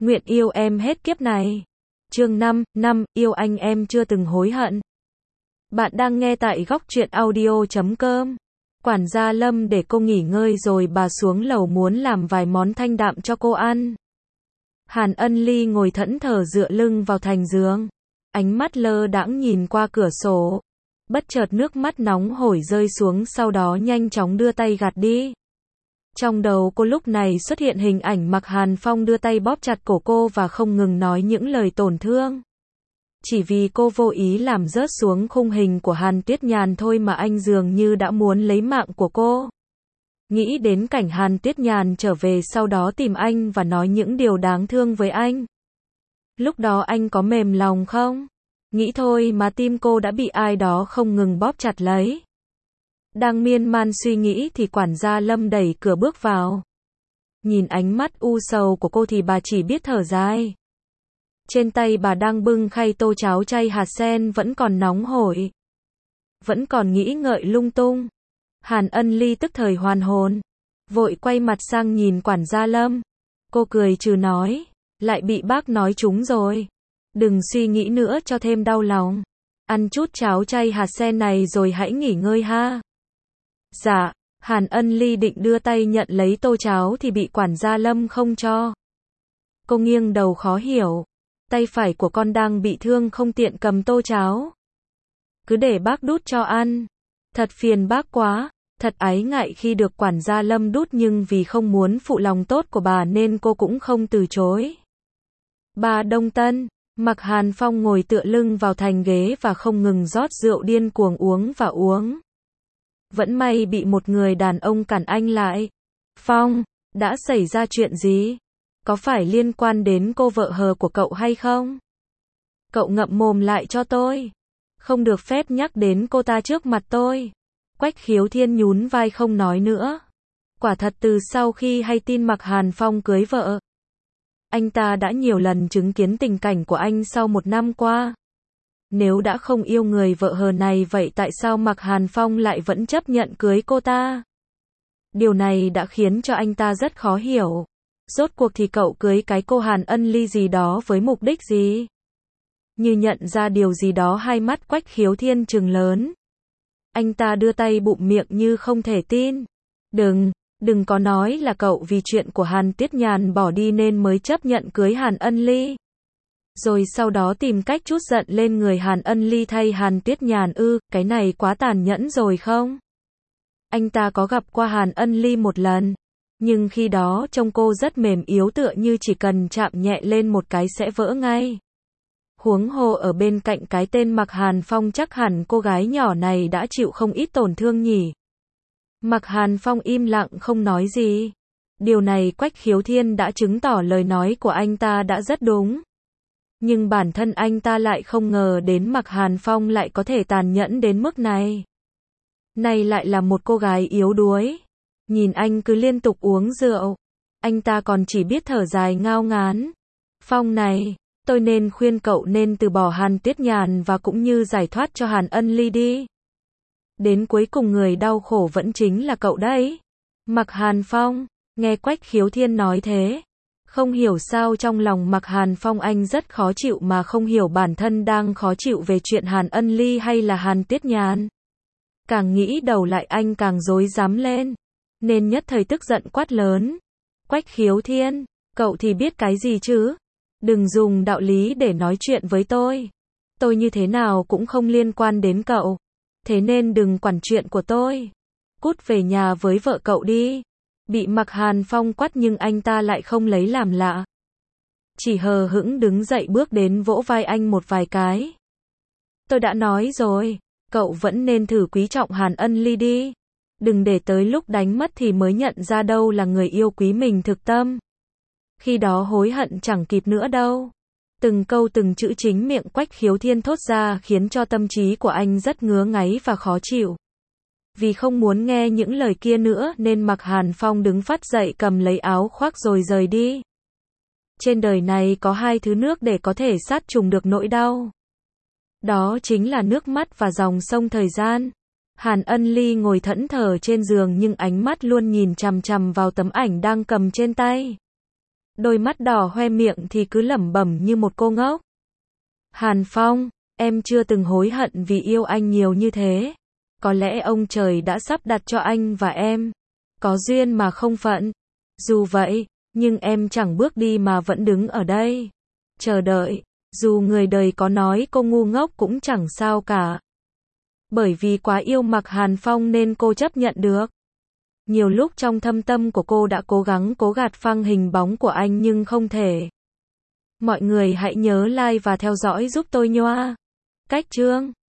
Nguyện yêu em hết kiếp này. Chương 5, yêu anh em chưa từng hối hận. Bạn đang nghe tại góc truyện audio.com. Quản gia Lâm để cô nghỉ ngơi rồi bà xuống lầu muốn làm vài món thanh đạm cho cô ăn. Hàn Ân Ly ngồi thẫn thờ dựa lưng vào thành giường. Ánh mắt lơ đãng nhìn qua cửa sổ. Bất chợt nước mắt nóng hổi rơi xuống, sau đó nhanh chóng đưa tay gạt đi. Trong đầu cô lúc này xuất hiện hình ảnh Mạc Hàn Phong đưa tay bóp chặt cổ cô và không ngừng nói những lời tổn thương. Chỉ vì cô vô ý làm rớt xuống khung hình của Hàn Tuyết Nhàn thôi mà anh dường như đã muốn lấy mạng của cô. Nghĩ đến cảnh Hàn Tuyết Nhàn trở về sau đó tìm anh và nói những điều đáng thương với anh. Lúc đó anh có mềm lòng không? Nghĩ thôi mà tim cô đã bị ai đó không ngừng bóp chặt lấy. Đang miên man suy nghĩ thì quản gia Lâm đẩy cửa bước vào. Nhìn ánh mắt u sầu của cô thì bà chỉ biết thở dài. Trên tay bà đang bưng khay tô cháo chay hạt sen vẫn còn nóng hổi. Vẫn còn nghĩ ngợi lung tung. Hàn Ân Ly tức thời hoàn hồn. Vội quay mặt sang nhìn quản gia Lâm. Cô cười trừ nói. Lại bị bác nói trúng rồi. Đừng suy nghĩ nữa cho thêm đau lòng. Ăn chút cháo chay hạt sen này rồi hãy nghỉ ngơi ha. Dạ, Hàn Ân Ly định đưa tay nhận lấy tô cháo thì bị quản gia Lâm không cho. Cô nghiêng đầu khó hiểu. Tay phải của con đang bị thương không tiện cầm tô cháo. Cứ để bác đút cho ăn. Thật phiền bác quá. Thật ái ngại khi được quản gia Lâm đút nhưng vì không muốn phụ lòng tốt của bà nên cô cũng không từ chối. Bà Đông Tân, Mạc Hàn Phong ngồi tựa lưng vào thành ghế và không ngừng rót rượu điên cuồng uống và uống. Vẫn may bị một người đàn ông cản anh lại. Phong, đã xảy ra chuyện gì? Có phải liên quan đến cô vợ hờ của cậu hay không? Cậu ngậm mồm lại cho tôi. Không được phép nhắc đến cô ta trước mặt tôi. Quách Khiếu Thiên nhún vai không nói nữa. Quả thật từ sau khi hay tin Mạc Hàn Phong cưới vợ, anh ta đã nhiều lần chứng kiến tình cảnh của anh sau một năm qua. Nếu đã không yêu người vợ hờ này vậy tại sao Mạc Hàn Phong lại vẫn chấp nhận cưới cô ta? Điều này đã khiến cho anh ta rất khó hiểu. Rốt cuộc thì cậu cưới cái cô Hàn Ân Ly gì đó với mục đích gì? Như nhận ra điều gì đó hai mắt Quách Khiếu Thiên trừng lớn. Anh ta đưa tay bụm miệng như không thể tin. Đừng có nói là cậu vì chuyện của Hàn Tuyết Nhàn bỏ đi nên mới chấp nhận cưới Hàn Ân Ly. Rồi sau đó tìm cách trút giận lên người Hàn Ân Ly thay Hàn Tuyết Nhàn ư, cái này quá tàn nhẫn rồi không? Anh ta có gặp qua Hàn Ân Ly một lần, nhưng khi đó trông cô rất mềm yếu tựa như chỉ cần chạm nhẹ lên một cái sẽ vỡ ngay. Huống hồ ở bên cạnh cái tên Mạc Hàn Phong chắc hẳn cô gái nhỏ này đã chịu không ít tổn thương nhỉ. Mạc Hàn Phong im lặng không nói gì. Điều này Quách Khiếu Thiên đã chứng tỏ lời nói của anh ta đã rất đúng. Nhưng bản thân anh ta lại không ngờ đến Mạc Hàn Phong lại có thể tàn nhẫn đến mức này. Này lại là một cô gái yếu đuối. Nhìn anh cứ liên tục uống rượu. Anh ta còn chỉ biết thở dài ngao ngán. Phong này, tôi nên khuyên cậu nên từ bỏ Hàn Tuyết Nhàn và cũng như giải thoát cho Hàn Ân Ly đi. Đến cuối cùng người đau khổ vẫn chính là cậu đấy. Mạc Hàn Phong, nghe Quách Khiếu Thiên nói thế. Không hiểu sao trong lòng Mạc Hàn Phong anh rất khó chịu mà không hiểu bản thân đang khó chịu về chuyện Hàn Ân Ly hay là Hàn Tuyết Nhàn. Càng nghĩ đầu lại anh càng rối rắm lên. Nên nhất thời tức giận quát lớn. Quách Khiếu Thiên, cậu thì biết cái gì chứ? Đừng dùng đạo lý để nói chuyện với tôi. Tôi như thế nào cũng không liên quan đến cậu. Thế nên đừng quản chuyện của tôi. Cút về nhà với vợ cậu đi. Bị Mạc Hàn Phong quát nhưng anh ta lại không lấy làm lạ. Chỉ hờ hững đứng dậy bước đến vỗ vai anh một vài cái. Tôi đã nói rồi, cậu vẫn nên thử quý trọng Hàn Ân Ly đi. Đừng để tới lúc đánh mất thì mới nhận ra đâu là người yêu quý mình thực tâm. Khi đó hối hận chẳng kịp nữa đâu. Từng câu từng chữ chính miệng Quách Khiếu Thiên thốt ra khiến cho tâm trí của anh rất ngứa ngáy và khó chịu. Vì không muốn nghe những lời kia nữa nên Mạc Hàn Phong đứng phát dậy cầm lấy áo khoác rồi rời đi. Trên đời này có hai thứ nước để có thể sát trùng được nỗi đau. Đó chính là nước mắt và dòng sông thời gian. Hàn Ân Ly ngồi thẫn thờ trên giường nhưng ánh mắt luôn nhìn chằm chằm vào tấm ảnh đang cầm trên tay. Đôi mắt đỏ hoe miệng thì cứ lẩm bẩm như một cô ngốc. Hàn Phong, em chưa từng hối hận vì yêu anh nhiều như thế. Có lẽ ông trời đã sắp đặt cho anh và em có duyên mà không phận. Dù vậy, nhưng em chẳng bước đi mà vẫn đứng ở đây chờ đợi. Dù người đời có nói cô ngu ngốc cũng chẳng sao cả. Bởi vì quá yêu Mạc Hàn Phong nên cô chấp nhận được. Nhiều lúc trong thâm tâm của cô đã cố gắng cố gạt phăng hình bóng của anh nhưng không thể. Mọi người hãy nhớ like và theo dõi giúp tôi nha. Cách chương